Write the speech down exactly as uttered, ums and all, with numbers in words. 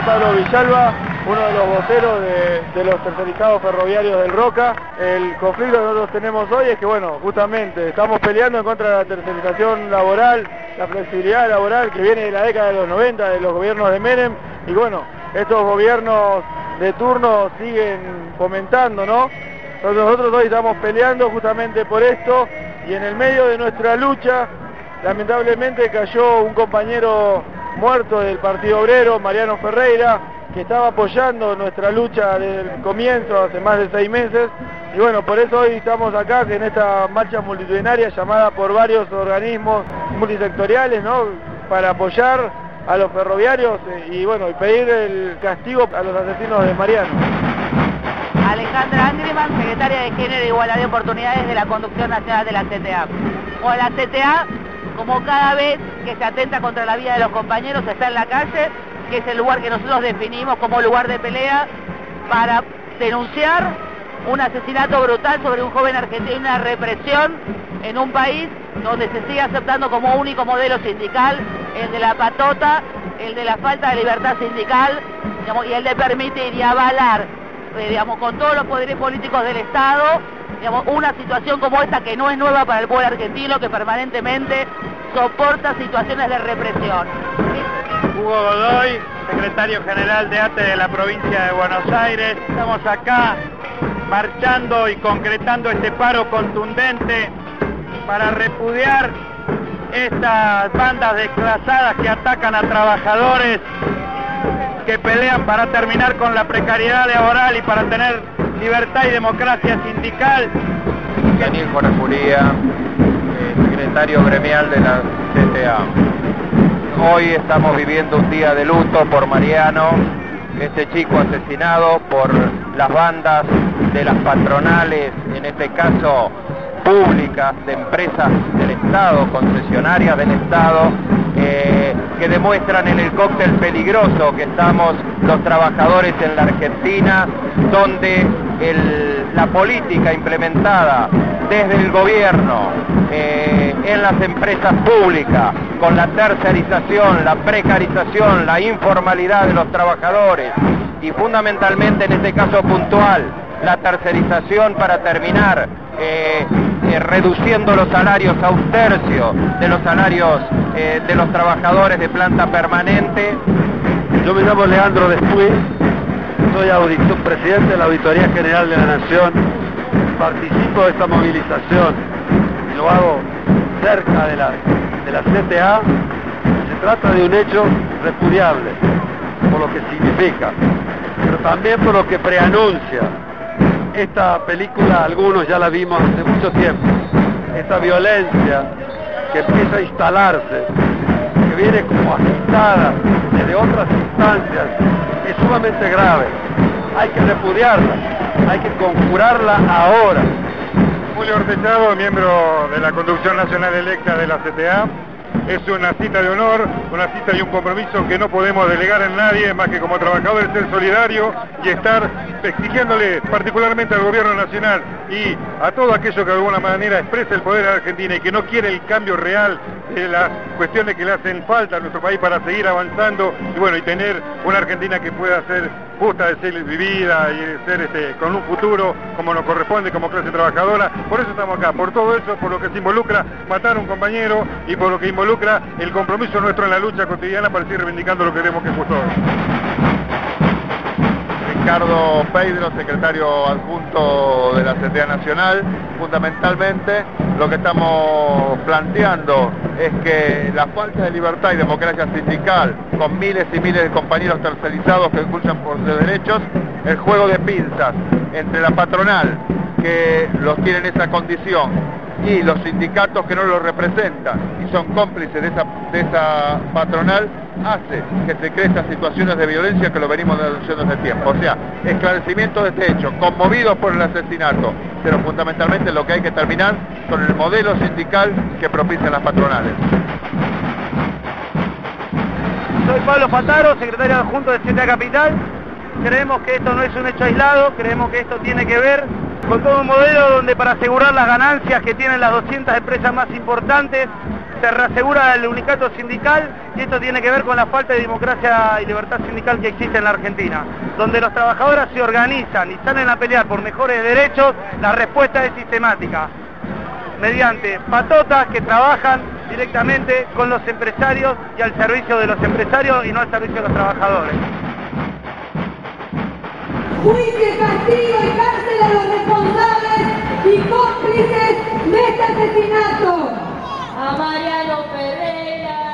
Pablo Villalba, uno de los voceros de, de los tercerizados ferroviarios del Roca. El conflicto que nosotros tenemos hoy es que, bueno, justamente estamos peleando en contra de la tercerización laboral, la flexibilidad laboral que viene de la década de los noventa, de los gobiernos de Menem, y bueno, estos gobiernos de turno siguen fomentando, ¿no? Entonces nosotros hoy estamos peleando justamente por esto, y en el medio de nuestra lucha, lamentablemente cayó un compañero muerto del Partido Obrero, Mariano Ferreira, que estaba apoyando nuestra lucha desde el comienzo, hace más de seis meses, y bueno, por eso hoy estamos acá en esta marcha multitudinaria llamada por varios organismos multisectoriales, ¿no?, para apoyar a los ferroviarios y bueno, y pedir el castigo a los asesinos de Mariano. Alejandra Angriman, secretaria de Género e Igualdad de Oportunidades de la Conducción Nacional de la C T A. Bueno, la C T A, como cada vez que se atenta contra la vida de los compañeros, está en la calle, que es el lugar que nosotros definimos como lugar de pelea para denunciar un asesinato brutal sobre un joven argentino, una represión en un país donde se sigue aceptando como único modelo sindical el de la patota, el de la falta de libertad sindical, digamos, y el de permitir y avalar, eh, digamos, con todos los poderes políticos del Estado, digamos, una situación como esta que no es nueva para el pueblo argentino, que permanentemente soporta situaciones de represión. Hugo Godoy, secretario general de A T E de la provincia de Buenos Aires. Estamos acá marchando y concretando este paro contundente para repudiar estas bandas desclasadas que atacan a trabajadores que pelean para terminar con la precariedad laboral y para tener libertad y democracia sindical. Daniel Jonacuría, eh, secretario gremial de la C T A. Hoy estamos viviendo un día de luto por Mariano, este chico asesinado por las bandas de las patronales, en este caso públicas, de empresas del Estado, concesionarias del Estado, eh, que demuestran en el cóctel peligroso que estamos los trabajadores en la Argentina, donde el, la política implementada desde el gobierno eh, en las empresas públicas, con la tercerización, la precarización, la informalidad de los trabajadores y fundamentalmente en este caso puntual, la tercerización para terminar eh, eh, reduciendo los salarios a un tercio de los salarios eh, de los trabajadores de planta permanente. Yo me llamo Leandro Después, soy auditor, presidente de la Auditoría General de la Nación, participo de esta movilización y lo hago cerca de la, de la C T A. Se trata de un hecho repudiable por lo que significa, pero también por lo que preanuncia. Esta película algunos ya la vimos hace mucho tiempo, esta violencia que empieza a instalarse, que viene como agitada desde otras instancias, es sumamente grave. Hay que repudiarla, hay que conjurarla ahora. Julio Ortechado, miembro de la Conducción Nacional electa de la C T A. Es una cita de honor, una cita y un compromiso que no podemos delegar en nadie más que como trabajadores ser solidarios y estar exigiéndole particularmente al gobierno nacional y a todo aquello que de alguna manera expresa el poder de la Argentina y que no quiere el cambio real de las cuestiones que le hacen falta a nuestro país para seguir avanzando y bueno, y tener una Argentina que pueda ser justa, de ser vivida y de ser este, con un futuro como nos corresponde como clase trabajadora. Por eso estamos acá, por todo eso, por lo que se involucra matar a un compañero y por lo que involucra el compromiso nuestro en la lucha cotidiana para seguir reivindicando lo que queremos que es justo. Ricardo Pedro, secretario adjunto de la C T A Nacional. Fundamentalmente lo que estamos planteando es que la falta de libertad y democracia sindical, con miles y miles de compañeros tercerizados que luchan por sus derechos, el juego de pinzas entre la patronal, que los tiene en esa condición, y los sindicatos que no los representan y son cómplices de esa, de esa patronal, hace que se creen estas situaciones de violencia que lo venimos denunciando desde tiempo. O sea, esclarecimiento de este hecho, conmovidos por el asesinato, pero fundamentalmente lo que hay que terminar con el modelo sindical que propician las patronales. Soy Pablo Fataro, secretario adjunto de C T A Capital. Creemos que esto no es un hecho aislado, creemos que esto tiene que ver con todo un modelo donde para asegurar las ganancias que tienen las doscientas empresas más importantes se reasegura el unicato sindical, y esto tiene que ver con la falta de democracia y libertad sindical que existe en la Argentina. Donde los trabajadores se organizan y salen a pelear por mejores derechos, la respuesta es sistemática, mediante patotas que trabajan directamente con los empresarios y al servicio de los empresarios y no al servicio de los trabajadores. Juicio, castigo y cárcel a los responsables y cómplices de este asesinato. A Mariano Ferreira.